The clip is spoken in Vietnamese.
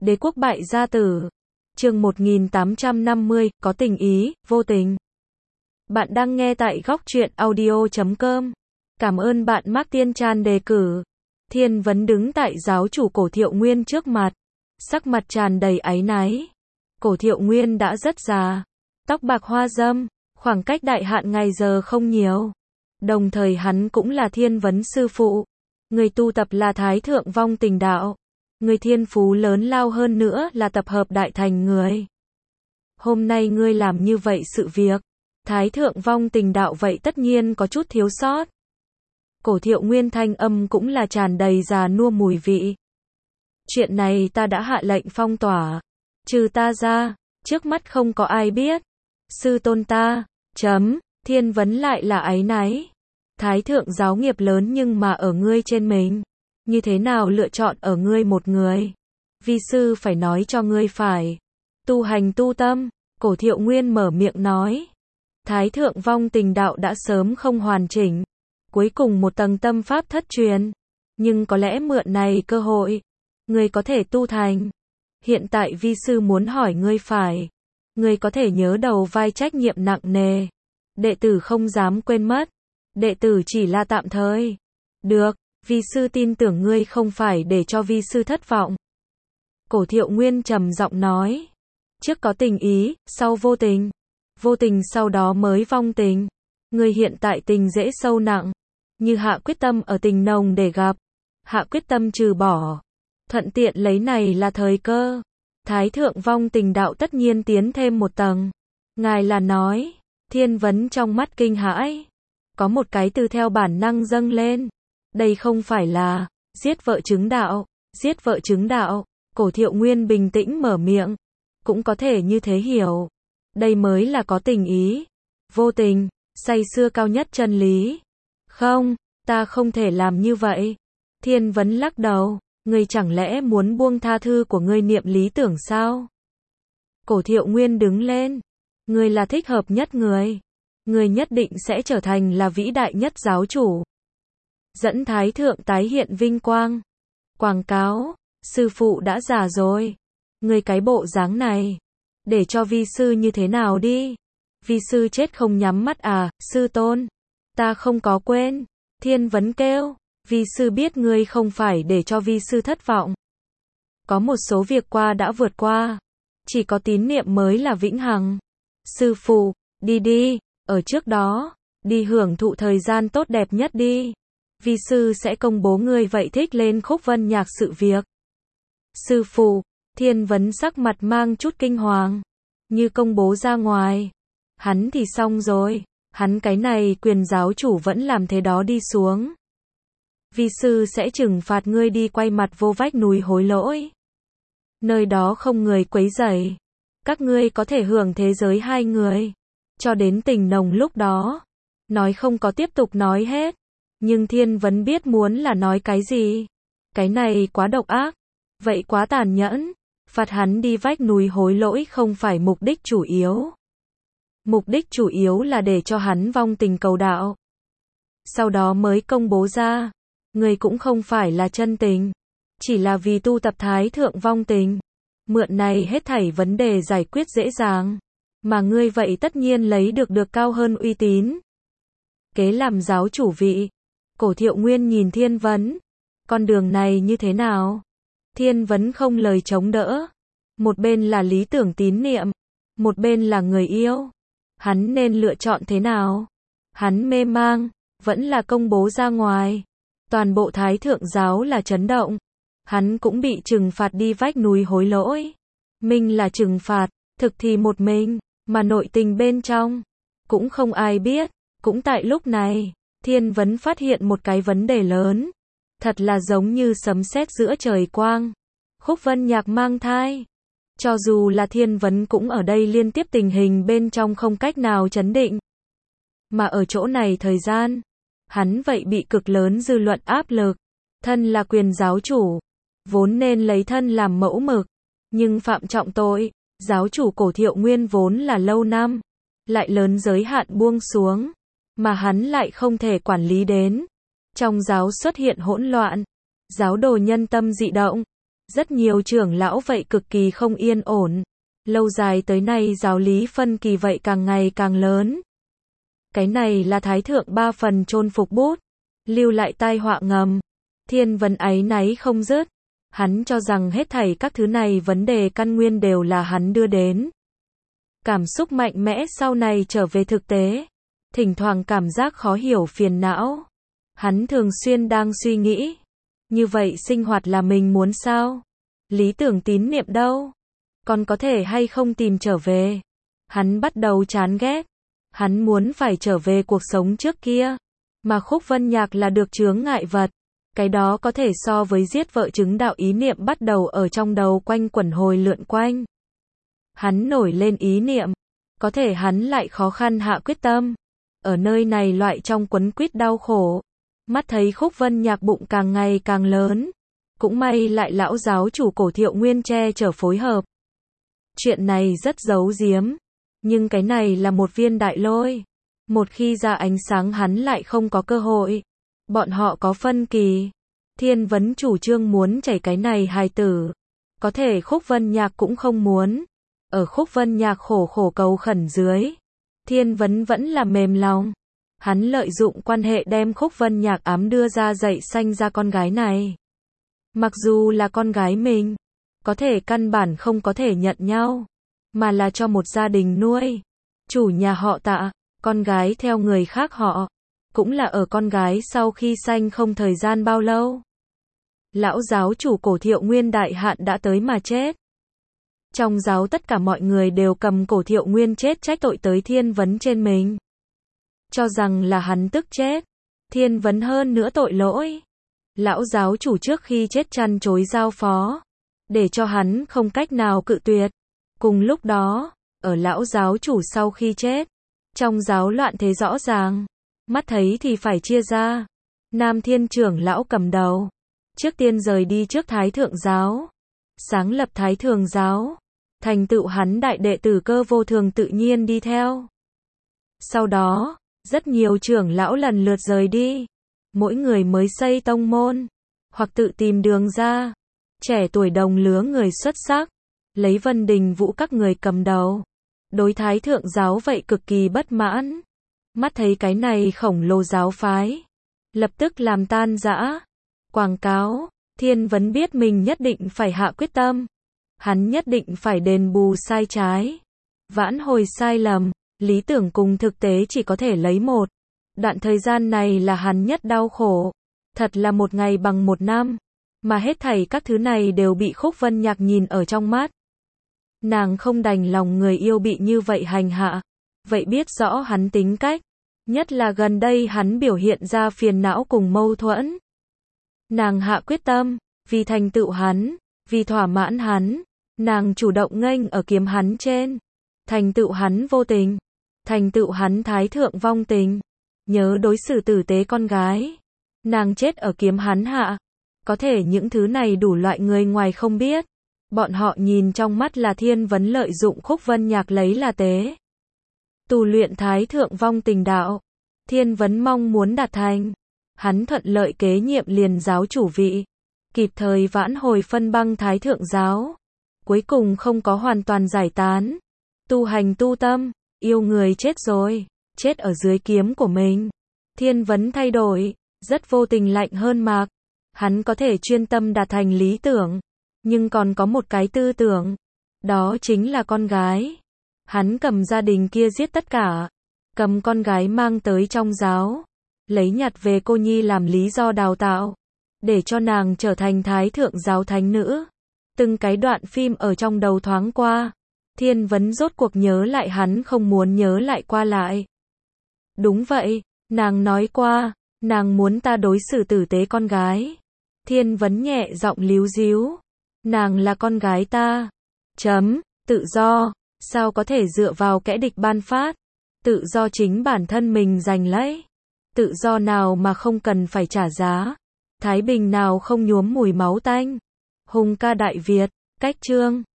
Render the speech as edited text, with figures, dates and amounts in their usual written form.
Đế quốc bại gia tử. Chương 1850, có tình ý, vô tình. Bạn đang nghe tại góc truyện audio.com. Cảm ơn bạn Martin Chan đề cử. Thiên Vấn đứng tại giáo chủ Cổ Thiệu Nguyên trước mặt, sắc mặt tràn đầy áy náy. Cổ Thiệu Nguyên đã rất già, tóc bạc hoa râm, khoảng cách đại hạn ngày giờ không nhiều. Đồng thời hắn cũng là Thiên Vấn sư phụ. Người tu tập là Thái Thượng Vong Tình Đạo. Người thiên phú lớn lao hơn nữa là tập hợp đại thành người. Hôm nay ngươi làm như vậy sự việc, Thái Thượng Vong Tình Đạo vậy tất nhiên có chút thiếu sót. Cổ Thiệu Nguyên thanh âm cũng là tràn đầy già nua mùi vị. Chuyện này ta đã hạ lệnh phong tỏa. Trừ ta ra, trước mắt không có ai biết. Sư tôn ta, Thiên Vấn lại là áy náy. Thái thượng giáo nghiệp lớn nhưng mà ở ngươi trên mình. Như thế nào lựa chọn ở ngươi một người? Vi sư phải nói cho ngươi phải tu hành tu tâm. Cổ Thiệu Nguyên mở miệng nói. Thái thượng Vong Tình Đạo đã sớm không hoàn chỉnh. Cuối cùng một tầng tâm pháp thất truyền. Nhưng có lẽ mượn này cơ hội, ngươi có thể tu thành. Hiện tại vi sư muốn hỏi ngươi phải. Ngươi có thể nhớ đầu vai trách nhiệm nặng nề. Đệ tử không dám quên mất. Đệ tử chỉ là tạm thời. Được, vi sư tin tưởng ngươi không phải để cho vi sư thất vọng. Cổ Thiệu Nguyên trầm giọng nói. Trước có tình ý, sau vô tình. Vô tình sau đó mới vong tình. Ngươi hiện tại tình dễ sâu nặng. Như hạ quyết tâm ở tình nồng để gặp. Hạ quyết tâm trừ bỏ. Thuận tiện lấy này là thời cơ. Thái thượng Vong Tình Đạo tất nhiên tiến thêm một tầng. Ngài là nói. Thiên Vấn trong mắt kinh hãi. Có một cái từ theo bản năng dâng lên. Đây không phải là giết vợ chứng đạo. Giết vợ chứng đạo. Cổ Thiệu Nguyên bình tĩnh mở miệng. Cũng có thể như thế hiểu. Đây mới là có tình ý. Vô tình, say xưa cao nhất chân lý. Không, ta không thể làm như vậy. Thiên Vấn lắc đầu. Ngươi chẳng lẽ muốn buông tha thư của ngươi niệm lý tưởng sao? Cổ Thiệu Nguyên đứng lên. Ngươi là thích hợp nhất người. Ngươi nhất định sẽ trở thành là vĩ đại nhất giáo chủ. Dẫn Thái Thượng tái hiện vinh quang. Quảng cáo, sư phụ đã già rồi. Ngươi cái bộ dáng này. Để cho vi sư như thế nào đi? Vi sư chết không nhắm mắt à, sư tôn? Ta không có quên. Thiên Vấn kêu. Vi sư biết ngươi không phải để cho vi sư thất vọng. Có một số việc qua đã vượt qua. Chỉ có tín niệm mới là vĩnh hằng. Sư phụ, đi đi, ở trước đó, đi hưởng thụ thời gian tốt đẹp nhất đi. Vi sư sẽ công bố ngươi vậy thích lên khúc vân nhạc sự việc. Sư phụ, Thiên Vấn sắc mặt mang chút kinh hoàng. Như công bố ra ngoài. Hắn thì xong rồi. Hắn cái này quyền giáo chủ vẫn làm thế đó đi xuống. Vi sư sẽ trừng phạt ngươi đi quay mặt vô vách núi hối lỗi. Nơi đó không người quấy rầy. Các ngươi có thể hưởng thế giới hai người. Cho đến tình nồng lúc đó. Nói không có tiếp tục nói hết. Nhưng Thiên Vấn biết muốn là nói cái gì. Cái này quá độc ác. Vậy quá tàn nhẫn. Phạt hắn đi vách núi hối lỗi không phải mục đích chủ yếu. Mục đích chủ yếu là để cho hắn vong tình cầu đạo. Sau đó mới công bố ra. Ngươi cũng không phải là chân tình. Chỉ là vì tu tập Thái Thượng Vong Tình. Mượn này hết thảy vấn đề giải quyết dễ dàng. Mà ngươi vậy tất nhiên lấy được cao hơn uy tín. Kế làm giáo chủ vị. Cổ Thiệu Nguyên nhìn Thiên Vấn. Con đường này như thế nào? Thiên Vấn không lời chống đỡ. Một bên là lý tưởng tín niệm. Một bên là người yêu. Hắn nên lựa chọn thế nào? Hắn mê mang. Vẫn là công bố ra ngoài. Toàn bộ Thái Thượng giáo là chấn động. Hắn cũng bị trừng phạt đi vách núi hối lỗi. Mình là trừng phạt, thực thì một mình, mà nội tình bên trong cũng không ai biết. Cũng tại lúc này, Thiên Vấn phát hiện một cái vấn đề lớn. Thật là giống như sấm sét giữa trời quang. Khúc vân nhạc mang thai. Cho dù là Thiên Vấn cũng ở đây liên tiếp tình hình bên trong không cách nào chấn định. Mà ở chỗ này thời gian, hắn vậy bị cực lớn dư luận áp lực. Thân là quyền giáo chủ, vốn nên lấy thân làm mẫu mực. Nhưng phạm trọng tội, giáo chủ Cổ Thiệu Nguyên vốn là lâu năm. Lại lớn giới hạn buông xuống. Mà hắn lại không thể quản lý đến. Trong giáo xuất hiện hỗn loạn. Giáo đồ nhân tâm dị động. Rất nhiều trưởng lão vậy cực kỳ không yên ổn. Lâu dài tới nay giáo lý phân kỳ vậy càng ngày càng lớn. Cái này là Thái thượng ba phần chôn phục bút, lưu lại tai họa ngầm. Thiên Vấn áy náy không dứt. Hắn cho rằng hết thảy các thứ này vấn đề căn nguyên đều là hắn đưa đến. Cảm xúc mạnh mẽ sau này trở về thực tế. Thỉnh thoảng cảm giác khó hiểu phiền não. Hắn thường xuyên đang suy nghĩ. Như vậy sinh hoạt là mình muốn sao? Lý tưởng tín niệm đâu? Còn có thể hay không tìm trở về? Hắn bắt đầu chán ghét. Hắn muốn phải trở về cuộc sống trước kia. Mà Khúc Vân Nhạc là được chướng ngại vật. Cái đó có thể so với giết vợ chứng đạo ý niệm bắt đầu ở trong đầu quanh quẩn hồi lượn quanh. Hắn nổi lên ý niệm. Có thể hắn lại khó khăn hạ quyết tâm. Ở nơi này loại trong quấn quýt đau khổ. Mắt thấy Khúc Vân Nhạc bụng càng ngày càng lớn. Cũng may lại lão giáo chủ Cổ Thiệu Nguyên che chở phối hợp. Chuyện này rất giấu giếm. Nhưng cái này là một viên đại lôi. Một khi ra ánh sáng hắn lại không có cơ hội. Bọn họ có phân kỳ. Thiên Vấn chủ trương muốn chảy cái này hài tử. Có thể Khúc Vân Nhạc cũng không muốn. Ở Khúc Vân Nhạc khổ khổ cầu khẩn dưới. Thiên Vấn vẫn là mềm lòng. Hắn lợi dụng quan hệ đem Khúc Vân Nhạc ám đưa ra dạy sanh ra con gái này. Mặc dù là con gái mình. Có thể căn bản không có thể nhận nhau. Mà là cho một gia đình nuôi. Chủ nhà họ Tạ. Con gái theo người khác họ. Cũng là ở con gái sau khi sanh không thời gian bao lâu. Lão giáo chủ Cổ Thiệu Nguyên đại hạn đã tới mà chết. Trong giáo tất cả mọi người đều cầm Cổ Thiệu Nguyên chết trách tội tới Thiên Vấn trên mình. Cho rằng là hắn tức chết. Thiên Vấn hơn nữa tội lỗi. Lão giáo chủ trước khi chết chăn chối giao phó. Để cho hắn không cách nào cự tuyệt. Cùng lúc đó, ở lão giáo chủ sau khi chết. Trong giáo loạn thế rõ ràng. Mắt thấy thì phải chia ra. Nam Thiên trưởng lão cầm đầu. Trước tiên rời đi trước Thái Thượng giáo. Sáng lập Thái Thường giáo. Thành tựu hắn đại đệ tử Cơ Vô Thường tự nhiên đi theo. Sau đó, rất nhiều trưởng lão lần lượt rời đi. Mỗi người mới xây tông môn. Hoặc tự tìm đường ra. Trẻ tuổi đồng lứa người xuất sắc. Lấy Vân Đình Vũ các người cầm đầu. Đối Thái Thượng giáo vậy cực kỳ bất mãn. Mắt thấy cái này khổng lồ giáo phái. Lập tức làm tan rã. Quảng cáo. Thiên Vấn biết mình nhất định phải hạ quyết tâm. Hắn nhất định phải đền bù sai trái. Vãn hồi sai lầm. Lý tưởng cùng thực tế chỉ có thể lấy một. Đoạn thời gian này là hắn nhất đau khổ. Thật là một ngày bằng một năm. Mà hết thảy các thứ này đều bị Khúc Vân Nhạc nhìn ở trong mắt. Nàng không đành lòng người yêu bị như vậy hành hạ. Vậy biết rõ hắn tính cách. Nhất là gần đây hắn biểu hiện ra phiền não cùng mâu thuẫn. Nàng hạ quyết tâm. Vì thành tựu hắn. Vì thỏa mãn hắn. Nàng chủ động nghênh ở kiếm hắn trên. Thành tựu hắn vô tình. Thành tựu hắn thái thượng vong tình. Nhớ đối xử tử tế con gái. Nàng chết ở kiếm hắn hạ. Có thể những thứ này đủ loại người ngoài không biết. Bọn họ nhìn trong mắt là Thiên Vấn lợi dụng Khúc Vân Nhạc lấy là tế. Tu luyện thái thượng vong tình đạo. Thiên Vấn mong muốn đạt thành. Hắn thuận lợi kế nhiệm liền giáo chủ vị. Kịp thời vãn hồi phân băng thái thượng giáo. Cuối cùng không có hoàn toàn giải tán. Tu hành tu tâm. Yêu người chết rồi. Chết ở dưới kiếm của mình. Thiên Vấn thay đổi. Rất vô tình lạnh hơn Mạc. Hắn có thể chuyên tâm đạt thành lý tưởng. Nhưng còn có một cái tư tưởng. Đó chính là con gái. Hắn cầm gia đình kia giết tất cả. Cầm con gái mang tới trong giáo. Lấy nhặt về cô nhi làm lý do đào tạo. Để cho nàng trở thành thái thượng giáo thánh nữ. Từng cái đoạn phim ở trong đầu thoáng qua. Thiên Vấn rốt cuộc nhớ lại hắn không muốn nhớ lại qua lại. Đúng vậy, nàng nói qua. Nàng muốn ta đối xử tử tế con gái. Thiên Vấn nhẹ giọng líu díu. Nàng là con gái ta. Tự do. Sao có thể dựa vào kẻ địch ban phát. Tự do chính bản thân mình giành lấy. Tự do nào mà không cần phải trả giá. Thái bình nào không nhuốm mùi máu tanh. Hùng ca Đại Việt. Cách chương